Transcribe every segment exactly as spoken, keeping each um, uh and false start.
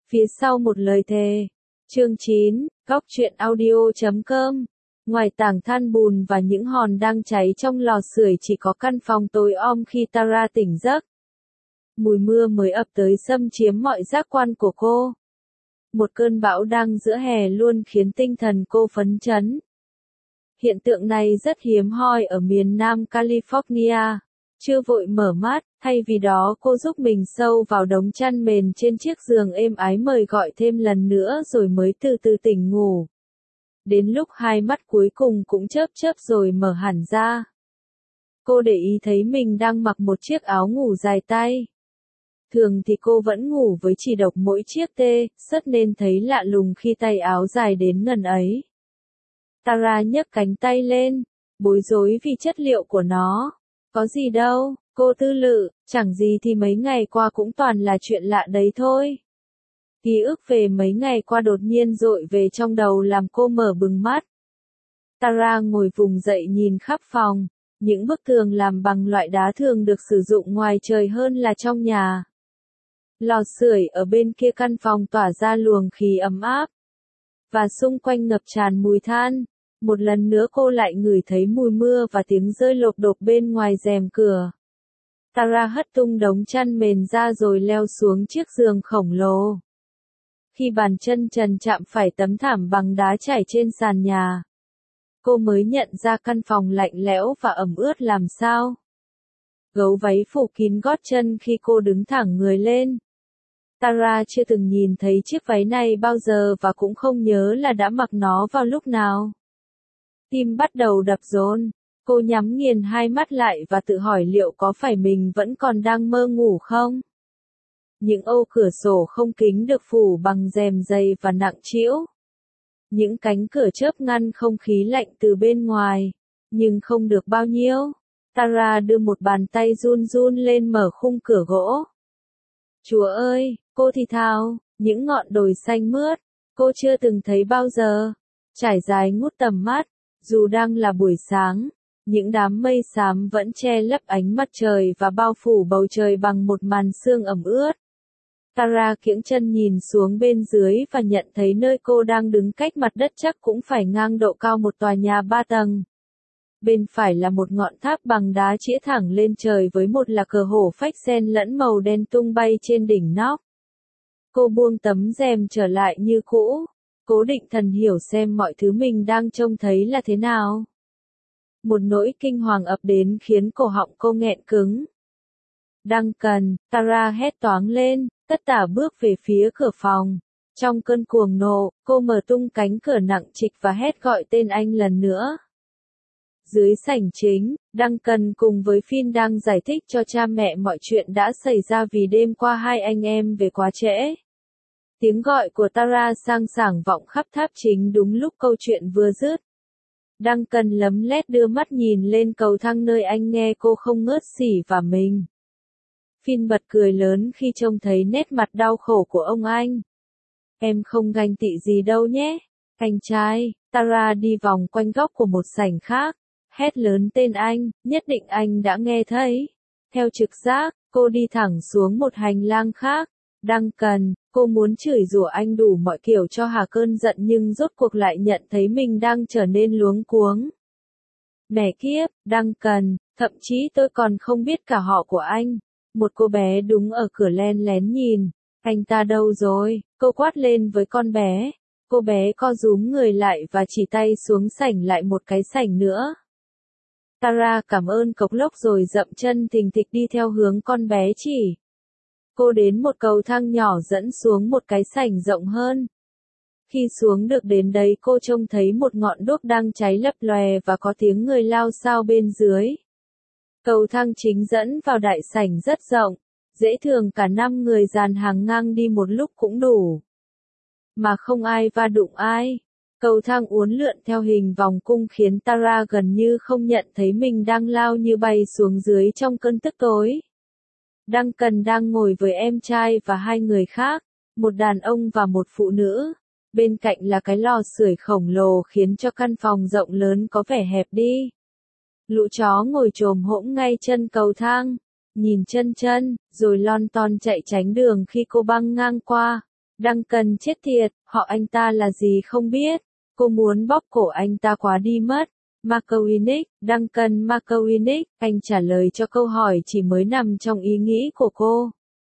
Phía sau một lời thề. Chương chín, góc truyện audio chấm com. Ngoài tảng than bùn và những hòn đang cháy trong lò sưởi chỉ có căn phòng tối om khi Tara tỉnh giấc. Mùi mưa mới ập tới xâm chiếm mọi giác quan của cô. Một cơn bão đang giữa hè luôn khiến tinh thần cô phấn chấn. Hiện tượng này rất hiếm hoi ở miền Nam California. Chưa vội mở mắt, thay vì đó cô giúp mình sâu vào đống chăn mền trên chiếc giường êm ái mời gọi thêm lần nữa rồi mới từ từ tỉnh ngủ. Đến lúc hai mắt cuối cùng cũng chớp chớp rồi mở hẳn ra. Cô để ý thấy mình đang mặc một chiếc áo ngủ dài tay. Thường thì cô vẫn ngủ với chỉ độc mỗi chiếc tê, sất nên thấy lạ lùng khi tay áo dài đến ngần ấy. Tara nhấc cánh tay lên, bối rối vì chất liệu của nó. Có gì đâu, cô tư lự, chẳng gì thì mấy ngày qua cũng toàn là chuyện lạ đấy thôi. Ký ức về mấy ngày qua đột nhiên dội về trong đầu làm cô mở bừng mắt. Tara ngồi vùng dậy nhìn khắp phòng, những bức tường làm bằng loại đá thường được sử dụng ngoài trời hơn là trong nhà. Lò sưởi ở bên kia căn phòng tỏa ra luồng khí ấm áp. Và xung quanh ngập tràn mùi than. Một lần nữa cô lại ngửi thấy mùi mưa và tiếng rơi lộp độp bên ngoài rèm cửa. Tara hất tung đống chăn mền ra rồi leo xuống chiếc giường khổng lồ. Khi bàn chân trần chạm phải tấm thảm bằng đá trải trên sàn nhà, cô mới nhận ra căn phòng lạnh lẽo và ẩm ướt làm sao. Gấu váy phủ kín gót chân khi cô đứng thẳng người lên. Tara chưa từng nhìn thấy chiếc váy này bao giờ và cũng không nhớ là đã mặc nó vào lúc nào. Tim bắt đầu đập dồn, cô nhắm nghiền hai mắt lại và tự hỏi liệu có phải mình vẫn còn đang mơ ngủ không? Những ô cửa sổ không kính được phủ bằng rèm dày và nặng trĩu. Những cánh cửa chớp ngăn không khí lạnh từ bên ngoài, nhưng không được bao nhiêu. Tara đưa một bàn tay run run lên mở khung cửa gỗ. Chúa ơi, cô thì thào, những ngọn đồi xanh mướt, cô chưa từng thấy bao giờ, trải dài ngút tầm mắt. Dù đang là buổi sáng, những đám mây xám vẫn che lấp ánh mặt trời và bao phủ bầu trời bằng một màn sương ẩm ướt. Tara kiễng chân nhìn xuống bên dưới và nhận thấy nơi cô đang đứng cách mặt đất chắc cũng phải ngang độ cao một tòa nhà ba tầng. Bên phải là một ngọn tháp bằng đá chĩa thẳng lên trời với một là cờ hổ phách xen lẫn màu đen tung bay trên đỉnh nóc. Cô buông tấm rèm trở lại như cũ. Cố định thần hiểu xem mọi thứ mình đang trông thấy là thế nào. Một nỗi kinh hoàng ập đến khiến cổ họng cô nghẹn cứng. Duncan, Tara hét toáng lên, tất tả bước về phía cửa phòng. Trong cơn cuồng nộ, cô mở tung cánh cửa nặng trịch và hét gọi tên anh lần nữa. Dưới sảnh chính, Duncan cùng với Finn đang giải thích cho cha mẹ mọi chuyện đã xảy ra vì đêm qua hai anh em về quá trễ. Tiếng gọi của Tara sang sảng vọng khắp tháp chính đúng lúc câu chuyện vừa dứt. Duncan lấm lét đưa mắt nhìn lên cầu thang nơi anh nghe cô không ngớt xỉ vả mình. Finn bật cười lớn khi trông thấy nét mặt đau khổ của ông anh. Em không ganh tị gì đâu nhé, anh trai. Tara đi vòng quanh góc của một sảnh khác, hét lớn tên anh, nhất định anh đã nghe thấy. Theo trực giác, cô đi thẳng xuống một hành lang khác. Duncan, cô muốn chửi rủa anh đủ mọi kiểu cho hà cơn giận nhưng rốt cuộc lại nhận thấy mình đang trở nên luống cuống. Mẹ kiếp, Duncan, thậm chí tôi còn không biết cả họ của anh. Một cô bé đứng ở cửa len lén nhìn. Anh ta đâu rồi? Cô quát lên với con bé. Cô bé co rúm người lại và chỉ tay xuống sảnh lại một cái sảnh nữa. Tara cảm ơn cộc lốc rồi dậm chân thình thịch đi theo hướng con bé chỉ. Cô đến một cầu thang nhỏ dẫn xuống một cái sảnh rộng hơn. Khi xuống được đến đấy cô trông thấy một ngọn đuốc đang cháy lấp lòe và có tiếng người lao xao bên dưới. Cầu thang chính dẫn vào đại sảnh rất rộng, dễ thường cả năm người dàn hàng ngang đi một lúc cũng đủ. Mà không ai va đụng ai. Cầu thang uốn lượn theo hình vòng cung khiến Tara gần như không nhận thấy mình đang lao như bay xuống dưới trong cơn tức tối. Duncan đang ngồi với em trai và hai người khác, một đàn ông và một phụ nữ. Bên cạnh là cái lò sưởi khổng lồ khiến cho căn phòng rộng lớn có vẻ hẹp đi. Lũ chó ngồi chồm hổm ngay chân cầu thang, nhìn chân chân, rồi lon ton chạy tránh đường khi cô băng ngang qua. Duncan chết tiệt, họ anh ta là gì không biết. Cô muốn bóp cổ anh ta quá đi mất. McCormick, Duncan McCormick, anh trả lời cho câu hỏi chỉ mới nằm trong ý nghĩ của cô.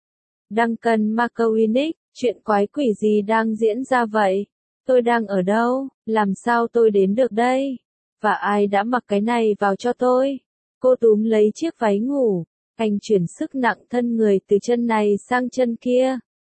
Duncan McCormick, chuyện quái quỷ gì đang diễn ra vậy? Tôi đang ở đâu? Làm sao tôi đến được đây? Và ai đã mặc cái này vào cho tôi? Cô túm lấy chiếc váy ngủ. Anh chuyển sức nặng thân người từ chân này sang chân kia.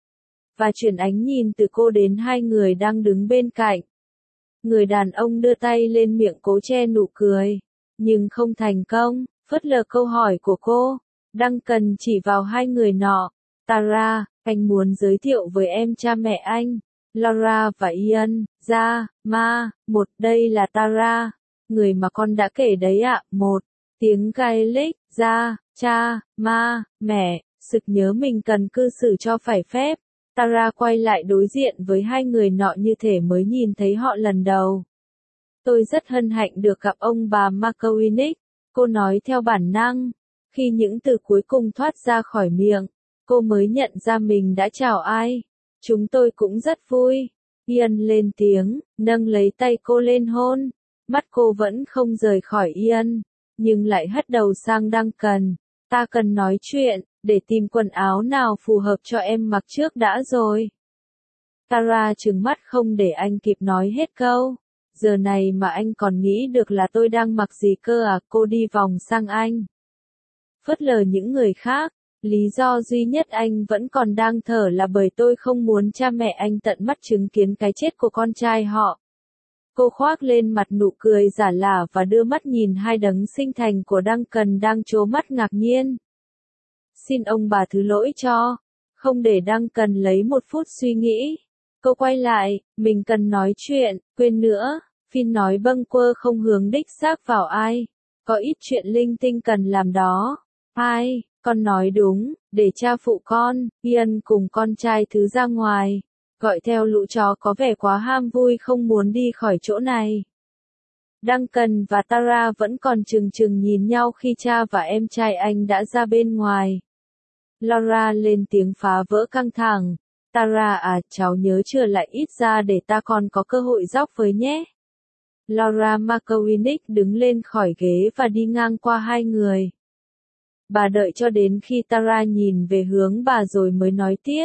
Và chuyển ánh nhìn từ cô đến hai người đang đứng bên cạnh. Người đàn ông đưa tay lên miệng cố che nụ cười. Nhưng không thành công, phớt lờ câu hỏi của cô. Duncan chỉ vào hai người nọ. Tara, anh muốn giới thiệu với em cha mẹ anh. Laura và Ian, ra, ma, một, đây là Tara. Người mà con đã kể đấy ạ, một. Tiếng Gaelic, ra, cha, ma, mẹ, sực nhớ mình cần cư xử cho phải phép. Tara quay lại đối diện với hai người nọ như thể mới nhìn thấy họ lần đầu. Tôi rất hân hạnh được gặp ông bà McCormick, cô nói theo bản năng. Khi những từ cuối cùng thoát ra khỏi miệng, cô mới nhận ra mình đã chào ai. Chúng tôi cũng rất vui. Ian lên tiếng, nâng lấy tay cô lên hôn. Mắt cô vẫn không rời khỏi Ian, nhưng lại hất đầu sang Duncan. Ta cần nói chuyện, để tìm quần áo nào phù hợp cho em mặc trước đã rồi. Tara trừng mắt không để anh kịp nói hết câu. Giờ này mà anh còn nghĩ được là tôi đang mặc gì cơ à? Cô đi vòng sang anh. Phớt lờ những người khác. Lý do duy nhất anh vẫn còn đang thở là bởi tôi không muốn cha mẹ anh tận mắt chứng kiến cái chết của con trai họ. Cô khoác lên mặt nụ cười giả lả và đưa mắt nhìn hai đấng sinh thành của Duncan đang trố mắt ngạc nhiên. Xin ông bà thứ lỗi cho. Không để Duncan lấy một phút suy nghĩ. Cô quay lại, mình cần nói chuyện, quên nữa. Finn nói bâng quơ không hướng đích xác vào ai. Có ít chuyện linh tinh cần làm đó. Ai? Con nói đúng, để cha phụ con, Ian cùng con trai thứ ra ngoài. Gọi theo lũ chó có vẻ quá ham vui không muốn đi khỏi chỗ này. Duncan và Tara vẫn còn chừng chừng nhìn nhau khi cha và em trai anh đã ra bên ngoài. Laura lên tiếng phá vỡ căng thẳng. Tara à, cháu nhớ trở lại ít ra để ta còn có cơ hội dóc với nhé. Laura McCormick đứng lên khỏi ghế và đi ngang qua hai người. Bà đợi cho đến khi Tara nhìn về hướng bà rồi mới nói tiếp.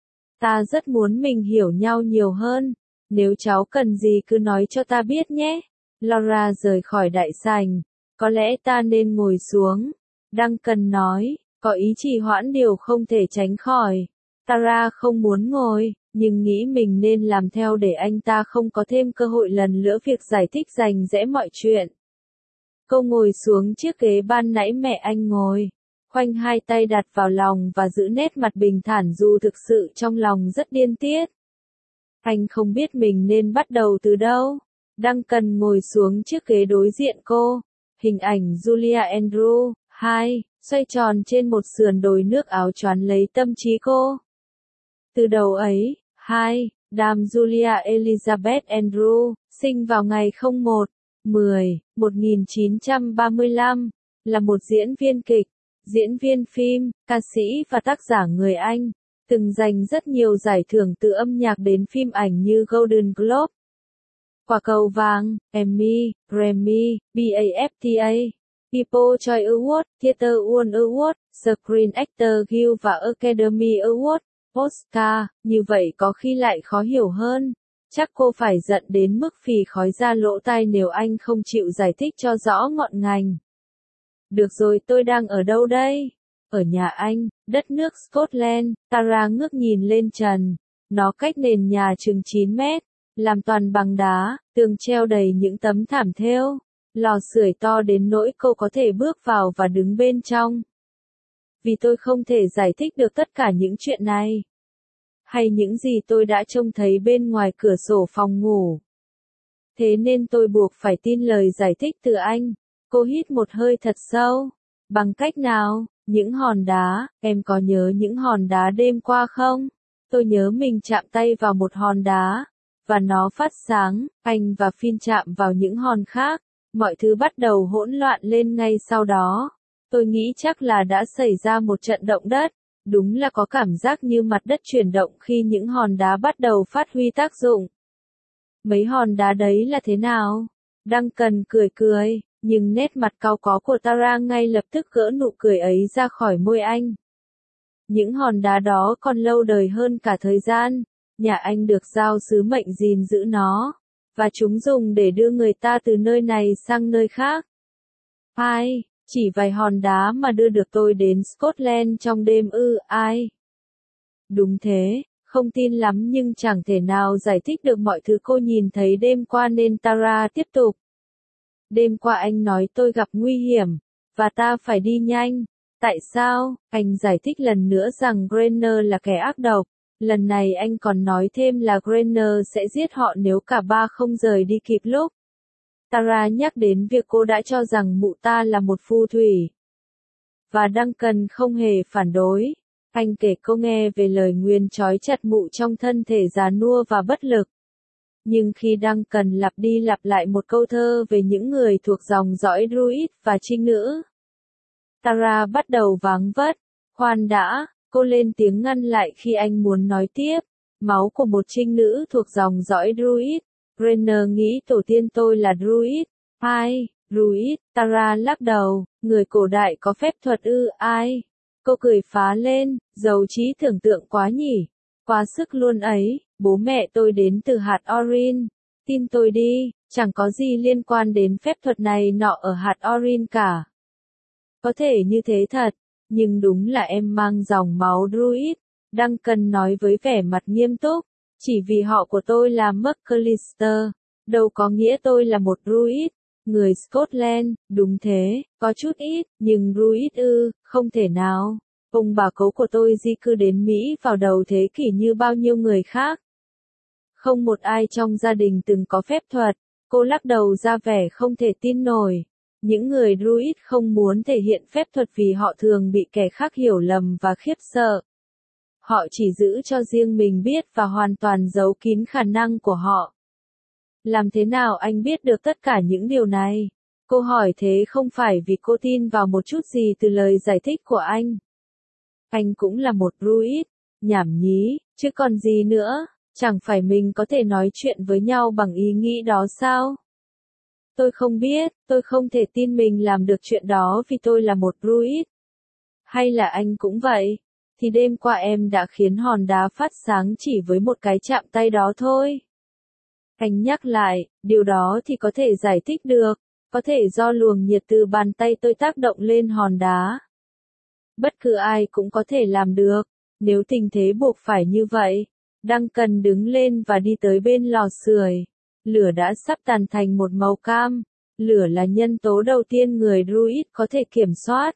Ta rất muốn mình hiểu nhau nhiều hơn. Nếu cháu cần gì cứ nói cho ta biết nhé. Laura rời khỏi đại sảnh. Có lẽ ta nên ngồi xuống. Duncan nói, có ý trì hoãn điều không thể tránh khỏi. Tara không muốn ngồi, nhưng nghĩ mình nên làm theo để anh ta không có thêm cơ hội lần nữa việc giải thích rành rẽ mọi chuyện. Cô ngồi xuống chiếc ghế ban nãy mẹ anh ngồi, khoanh hai tay đặt vào lòng và giữ nét mặt bình thản dù thực sự trong lòng rất điên tiết. Anh không biết mình nên bắt đầu từ đâu. Duncan ngồi xuống chiếc ghế đối diện cô. Hình ảnh Julia Andrew, hai, xoay tròn trên một sườn đồi nước Áo choán lấy tâm trí cô. Từ đầu ấy, hai, Dame Julia Elizabeth Andrew, sinh vào ngày không một, mười, một nghìn chín trăm ba mươi lăm, là một diễn viên kịch, diễn viên phim, ca sĩ và tác giả người Anh, từng giành rất nhiều giải thưởng từ âm nhạc đến phim ảnh như Golden Globe, Quả cầu vàng, Emmy, Grammy, BAFTA, People's Choice Award, Theatre World Award, Screen Actor Guild và Academy Award, Oscar. Như vậy có khi lại khó hiểu hơn. Chắc cô phải giận đến mức phì khói ra lỗ tai nếu anh không chịu giải thích cho rõ ngọn ngành. Được rồi, tôi đang ở đâu đây? Ở nhà anh, đất nước Scotland. Tara ngước nhìn lên trần. Nó cách nền nhà chừng chín mét, làm toàn bằng đá, tường treo đầy những tấm thảm thêu. Lò sưởi to đến nỗi cô có thể bước vào và đứng bên trong. Vì tôi không thể giải thích được tất cả những chuyện này. Hay những gì tôi đã trông thấy bên ngoài cửa sổ phòng ngủ. Thế nên tôi buộc phải tin lời giải thích từ anh. Cô hít một hơi thật sâu. Bằng cách nào? Những hòn đá, em có nhớ những hòn đá đêm qua không? Tôi nhớ mình chạm tay vào một hòn đá, và nó phát sáng. Anh và Finn chạm vào những hòn khác. Mọi thứ bắt đầu hỗn loạn lên ngay sau đó. Tôi nghĩ chắc là đã xảy ra một trận động đất. Đúng là có cảm giác như mặt đất chuyển động khi những hòn đá bắt đầu phát huy tác dụng. Mấy hòn đá đấy là thế nào? Duncan cười cười, nhưng nét mặt cau có của Tara ngay lập tức gỡ nụ cười ấy ra khỏi môi anh. Những hòn đá đó còn lâu đời hơn cả thời gian, nhà anh được giao sứ mệnh gìn giữ nó, và chúng dùng để đưa người ta từ nơi này sang nơi khác. Ai, chỉ vài hòn đá mà đưa được tôi đến Scotland trong đêm ư, ai? Đúng thế, không tin lắm nhưng chẳng thể nào giải thích được mọi thứ cô nhìn thấy đêm qua nên Tara tiếp tục. Đêm qua anh nói tôi gặp nguy hiểm, và ta phải đi nhanh. Tại sao? Anh giải thích lần nữa rằng Grainer là kẻ ác độc. Lần này anh còn nói thêm là Grainer sẽ giết họ nếu cả ba không rời đi kịp lúc. Tara nhắc đến việc cô đã cho rằng mụ ta là một phù thủy. Và Duncan không hề phản đối. Anh kể cô nghe về lời nguyền trói chặt mụ trong thân thể già nua và bất lực. Nhưng khi Duncan lặp đi lặp lại một câu thơ về những người thuộc dòng dõi Druid và trinh nữ, Tara bắt đầu váng vất. Khoan đã, cô lên tiếng ngăn lại khi anh muốn nói tiếp. Máu của một trinh nữ thuộc dòng dõi Druid. Grainer nghĩ tổ tiên tôi là Druid. Ai? Druid? Tara lắc đầu. Người cổ đại có phép thuật ư? Ai? Cô cười phá lên, giàu trí tưởng tượng quá nhỉ. Quá sức luôn ấy, bố mẹ tôi đến từ hạt Orin. Tin tôi đi, chẳng có gì liên quan đến phép thuật này nọ ở hạt Orin cả. Có thể như thế thật, nhưng đúng là em mang dòng máu Druid. Duncan nói với vẻ mặt nghiêm túc. Chỉ vì họ của tôi là McAllister, đâu có nghĩa tôi là một Druid. Người Scotland, đúng thế, có chút ít, nhưng Druid ư, không thể nào. Ông bà cố của tôi di cư đến Mỹ vào đầu thế kỷ như bao nhiêu người khác. Không một ai trong gia đình từng có phép thuật. Cô lắc đầu ra vẻ không thể tin nổi. Những người Druid không muốn thể hiện phép thuật vì họ thường bị kẻ khác hiểu lầm và khiếp sợ. Họ chỉ giữ cho riêng mình biết và hoàn toàn giấu kín khả năng của họ. Làm thế nào anh biết được tất cả những điều này? Cô hỏi thế không phải vì cô tin vào một chút gì từ lời giải thích của anh. Anh cũng là một Druid, nhảm nhí, chứ còn gì nữa, chẳng phải mình có thể nói chuyện với nhau bằng ý nghĩ đó sao? Tôi không biết, tôi không thể tin mình làm được chuyện đó vì tôi là một Druid. Hay là anh cũng vậy? Thì đêm qua em đã khiến hòn đá phát sáng chỉ với một cái chạm tay đó thôi. Anh nhắc lại, điều đó thì có thể giải thích được, có thể do luồng nhiệt từ bàn tay tôi tác động lên hòn đá. Bất cứ ai cũng có thể làm được, nếu tình thế buộc phải như vậy. Duncan đứng lên và đi tới bên lò sưởi. Lửa đã sắp tàn thành một màu cam. Lửa là nhân tố đầu tiên người Druid có thể kiểm soát.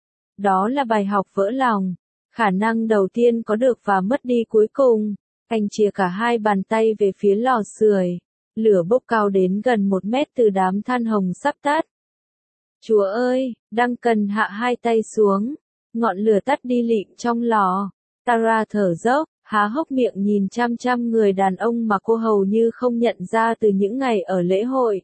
Đó là bài học vỡ lòng. Khả năng đầu tiên có được và mất đi cuối cùng. Anh chìa cả hai bàn tay về phía lò sưởi. Lửa bốc cao đến gần một mét từ đám than hồng sắp tắt. Chúa ơi, Duncan hạ hai tay xuống. Ngọn lửa tắt đi lịm trong lò. Tara thở dốc, há hốc miệng nhìn chăm chăm người đàn ông mà cô hầu như không nhận ra từ những ngày ở lễ hội.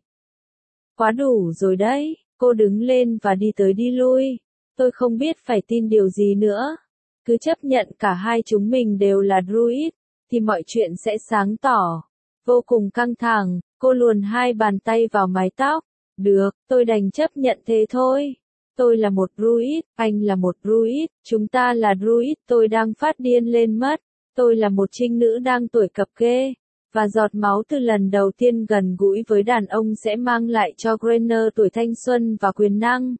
Quá đủ rồi đấy, cô đứng lên và đi tới đi lui. Tôi không biết phải tin điều gì nữa. Cứ chấp nhận cả hai chúng mình đều là Druid, thì mọi chuyện sẽ sáng tỏ. Vô cùng căng thẳng, cô luồn hai bàn tay vào mái tóc. Được, tôi đành chấp nhận thế thôi. Tôi là một Druid, anh là một Druid, chúng ta là Druid, tôi đang phát điên lên mất. Tôi là một trinh nữ đang tuổi cập kê. Và giọt máu từ lần đầu tiên gần gũi với đàn ông sẽ mang lại cho Grainer tuổi thanh xuân và quyền năng.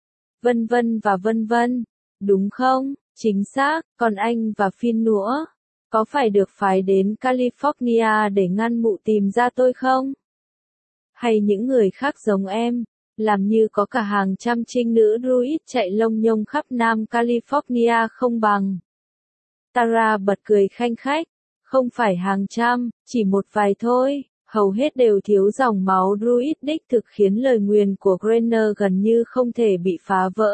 Vân vân và vân vân. Đúng không? Chính xác, còn anh và Finn nữa. Có phải được phái đến California để ngăn mụ tìm ra tôi không? Hay những người khác giống em, làm như có cả hàng trăm trinh nữ Druid chạy lông nhông khắp Nam California không bằng. Tara bật cười khanh khách. Không phải hàng trăm, chỉ một vài thôi, hầu hết đều thiếu dòng máu Druid đích thực khiến lời nguyền của Grainer gần như không thể bị phá vỡ.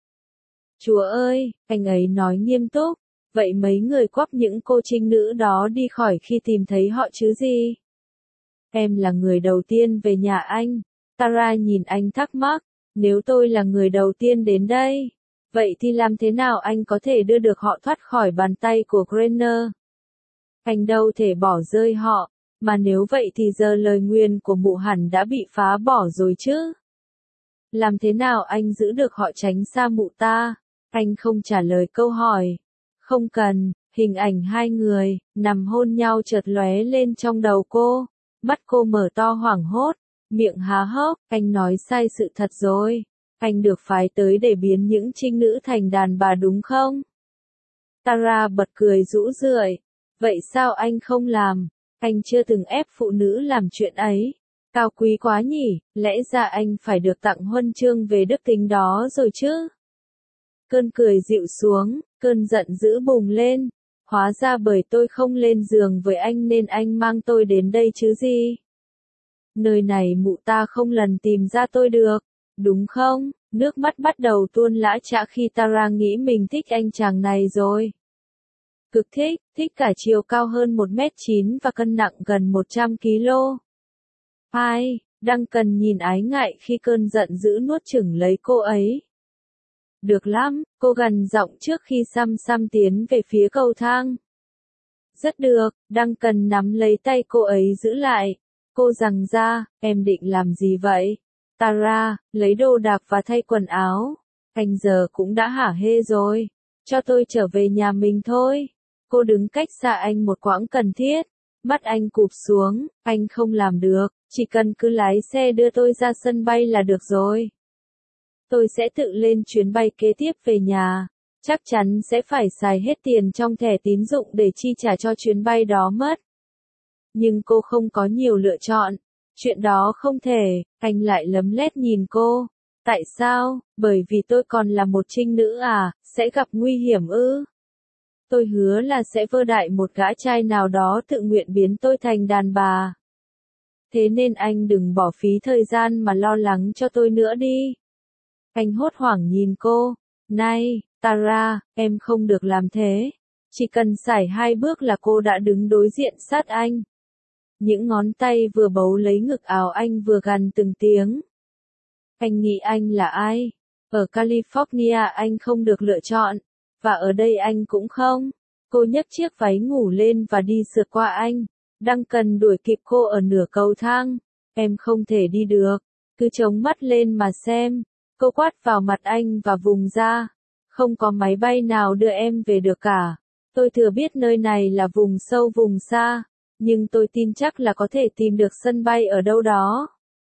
Chúa ơi, anh ấy nói nghiêm túc, vậy mấy người quắp những cô trinh nữ đó đi khỏi khi tìm thấy họ chứ gì? Em là người đầu tiên về nhà anh. Tara nhìn anh thắc mắc, nếu tôi là người đầu tiên đến đây, Vậy thì làm thế nào anh có thể đưa được họ thoát khỏi bàn tay của Granger? Anh đâu thể bỏ rơi họ, mà nếu vậy thì giờ lời nguyền của mụ hẳn đã bị phá bỏ rồi chứ. Làm thế nào anh giữ được họ tránh xa mụ ta? Anh không trả lời câu hỏi. Không cần, hình ảnh hai người, nằm hôn nhau chợt lóe lên trong đầu cô. Mắt cô mở to hoảng hốt, miệng há hốc, anh nói sai sự thật rồi. Anh được phái tới để biến những trinh nữ thành đàn bà đúng không? Tara bật cười rũ rượi. Vậy sao anh không làm? Anh chưa từng ép phụ nữ làm chuyện ấy. Cao quý quá nhỉ, lẽ ra anh phải được tặng huân chương về đức tính đó rồi chứ. Cơn cười dịu xuống, cơn giận dữ bùng lên. Hóa ra bởi tôi không lên giường với anh nên anh mang tôi đến đây chứ gì. Nơi này mụ ta không lần tìm ra tôi được, đúng không? Nước mắt bắt đầu tuôn lã chã khi Tara nghĩ mình thích anh chàng này rồi. Cực thích, thích cả chiều cao hơn một mét chín và cân nặng gần một trăm ki lô. Ai, Duncan nhìn ái ngại khi cơn giận dữ nuốt chửng lấy cô ấy. Được lắm, cô gằn giọng trước khi Sam Sam tiến về phía cầu thang. Rất được, Duncan nắm lấy tay cô ấy giữ lại. Cô giằng ra, em định làm gì vậy? Tara, lấy đồ đạc và thay quần áo. Anh giờ cũng đã hả hê rồi. Cho tôi trở về nhà mình thôi. Cô đứng cách xa anh một quãng cần thiết. Mắt anh cụp xuống, anh không làm được, chỉ cần cứ lái xe đưa tôi ra sân bay là được rồi. Tôi sẽ tự lên chuyến bay kế tiếp về nhà. Chắc chắn sẽ phải xài hết tiền trong thẻ tín dụng để chi trả cho chuyến bay đó mất. Nhưng cô không có nhiều lựa chọn. Chuyện đó không thể, anh lại lấm lét nhìn cô. Tại sao? Bởi vì tôi còn là một trinh nữ à, sẽ gặp nguy hiểm ư? Tôi hứa là sẽ vơ đại một gã trai nào đó tự nguyện biến tôi thành đàn bà. Thế nên anh đừng bỏ phí thời gian mà lo lắng cho tôi nữa đi. Anh hốt hoảng nhìn cô. Này, Tara, em không được làm thế. Chỉ cần sải hai bước là cô đã đứng đối diện sát anh. Những ngón tay vừa bấu lấy ngực áo anh vừa gằn từng tiếng. Anh nghĩ anh là ai? Ở California anh không được lựa chọn. Và ở đây anh cũng không. Cô nhấc chiếc váy ngủ lên và đi sượt qua anh. Duncan đuổi kịp cô ở nửa cầu thang. Em không thể đi được. Cứ chống mắt lên mà xem. Cô quát vào mặt anh và vùng ra. Không có máy bay nào đưa em về được cả. Tôi thừa biết nơi này là vùng sâu vùng xa. Nhưng tôi tin chắc là có thể tìm được sân bay ở đâu đó.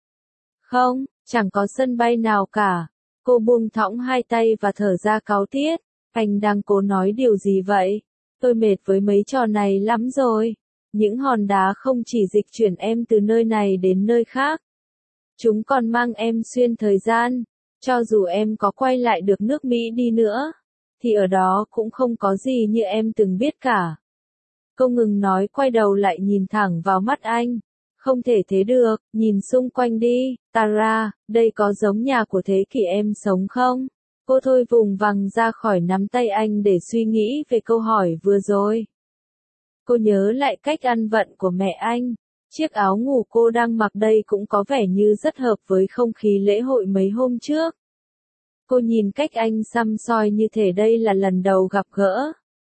Không, chẳng có sân bay nào cả. Cô buông thõng hai tay và thở ra cáu tiết. Anh đang cố nói điều gì vậy? Tôi mệt với mấy trò này lắm rồi. Những hòn đá không chỉ dịch chuyển em từ nơi này đến nơi khác. Chúng còn mang em xuyên thời gian. Cho dù em có quay lại được nước Mỹ đi nữa, thì ở đó cũng không có gì như em từng biết cả. Cô ngừng nói, quay đầu lại nhìn thẳng vào mắt anh. Không thể thế được, nhìn xung quanh đi, Tara, đây có giống nhà của thế kỷ em sống không? Cô thôi vùng vằng ra khỏi nắm tay anh để suy nghĩ về câu hỏi vừa rồi. Cô nhớ lại cách ăn vận của mẹ anh. Chiếc áo ngủ cô đang mặc đây cũng có vẻ như rất hợp với không khí lễ hội mấy hôm trước. Cô nhìn cách anh săm soi như thể đây là lần đầu gặp gỡ.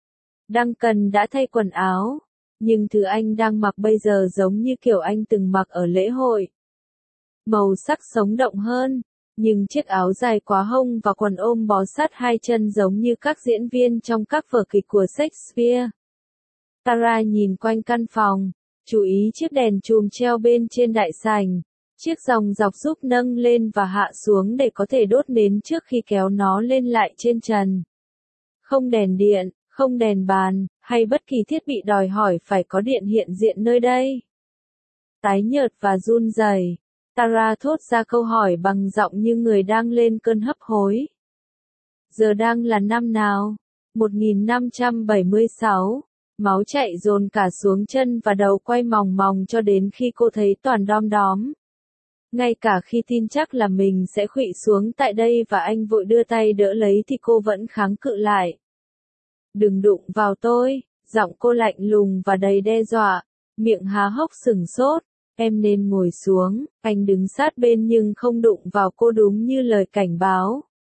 Duncan đã thay quần áo, nhưng thứ anh đang mặc bây giờ giống như kiểu anh từng mặc ở lễ hội. Màu sắc sống động hơn, nhưng chiếc áo dài quá hông và quần ôm bó sát hai chân giống như các diễn viên trong các vở kịch của Shakespeare. Tara nhìn quanh căn phòng, chú ý chiếc đèn chùm treo bên trên đại sảnh. Chiếc dòng dọc giúp nâng lên và hạ xuống để có thể đốt nến trước khi kéo nó lên lại trên trần. Không đèn điện, không đèn bàn, hay bất kỳ thiết bị đòi hỏi phải có điện hiện diện nơi đây. Tái nhợt và run rẩy, Tara thốt ra câu hỏi bằng giọng như người đang lên cơn hấp hối. Giờ đang là năm nào? một nghìn năm trăm bảy mươi sáu. Máu chạy dồn cả xuống chân và đầu quay mòng mòng cho đến khi cô thấy toàn đom đóm. Ngay cả khi tin chắc là mình sẽ khuỵu xuống tại đây và anh vội đưa tay đỡ lấy thì cô vẫn kháng cự lại. Đừng đụng vào tôi, giọng cô lạnh lùng và đầy đe dọa, miệng há hốc sừng sốt. Em nên ngồi xuống, anh đứng sát bên nhưng không đụng vào cô đúng như lời cảnh báo.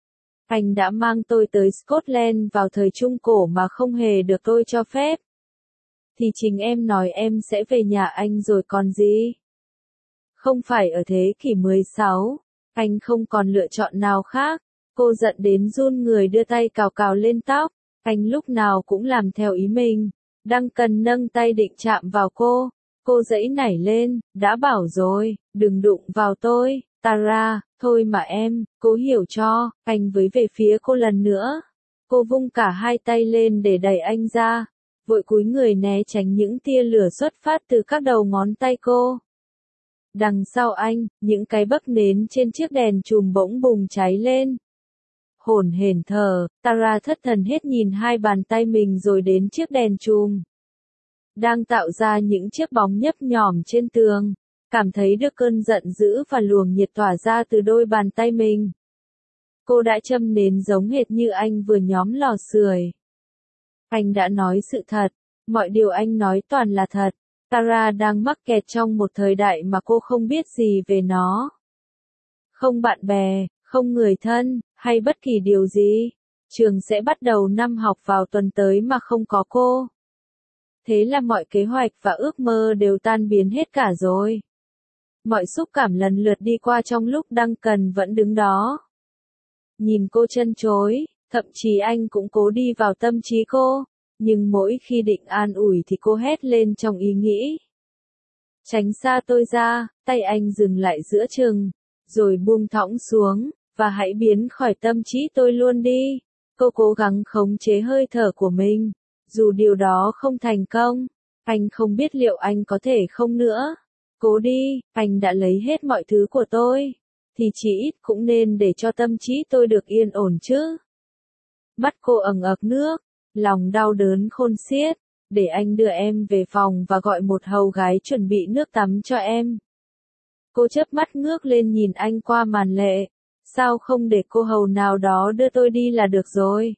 Anh đã mang tôi tới Scotland vào thời Trung Cổ mà không hề được tôi cho phép. Thì chính em nói em sẽ về nhà anh rồi còn gì? Không phải ở thế kỷ mười sáu, anh không còn lựa chọn nào khác. Cô giận đến run người đưa tay cào cào lên tóc, anh lúc nào cũng làm theo ý mình. Duncan nâng tay định chạm vào cô, cô giãy nảy lên, đã bảo rồi, đừng đụng vào tôi, Tara, thôi mà em, cố hiểu cho, anh với về phía cô lần nữa. Cô vung cả hai tay lên để đẩy anh ra, vội cúi người né tránh những tia lửa xuất phát từ các đầu ngón tay cô. Đằng sau anh, những cái bấc nến trên chiếc đèn chùm bỗng bùng cháy lên. Hổn hển thở, Tara thất thần hết nhìn hai bàn tay mình rồi đến chiếc đèn chùm. Đang tạo ra những chiếc bóng nhấp nhòm trên tường, cảm thấy được cơn giận dữ và luồng nhiệt tỏa ra từ đôi bàn tay mình. Cô đã châm nến giống hệt như anh vừa nhóm lò sưởi. Anh đã nói sự thật, mọi điều anh nói toàn là thật. Tara đang mắc kẹt trong một thời đại mà cô không biết gì về nó. Không bạn bè, không người thân, hay bất kỳ điều gì. Trường sẽ bắt đầu năm học vào tuần tới mà không có cô. Thế là mọi kế hoạch và ước mơ đều tan biến hết cả rồi. Mọi xúc cảm lần lượt đi qua trong lúc Duncan vẫn đứng đó. Nhìn cô chân chối, thậm chí anh cũng cố đi vào tâm trí cô, nhưng mỗi khi định an ủi thì cô hét lên trong ý nghĩ. Tránh xa tôi ra, tay anh dừng lại giữa chừng, rồi buông thõng xuống, và hãy biến khỏi tâm trí tôi luôn đi. Cô cố gắng khống chế hơi thở của mình, dù điều đó không thành công, anh không biết liệu anh có thể không nữa. Cố đi, anh đã lấy hết mọi thứ của tôi, thì chỉ ít cũng nên để cho tâm trí tôi được yên ổn chứ. Mắt cô ẩn ực nước, lòng đau đớn khôn xiết, để anh đưa em về phòng và gọi một hầu gái chuẩn bị nước tắm cho em. Cô chớp mắt ngước lên nhìn anh qua màn lệ, sao không để cô hầu nào đó đưa tôi đi là được rồi.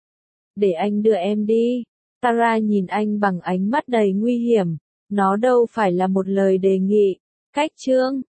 Để anh đưa em đi. Tara nhìn anh bằng ánh mắt đầy nguy hiểm, nó đâu phải là một lời đề nghị. Cách chương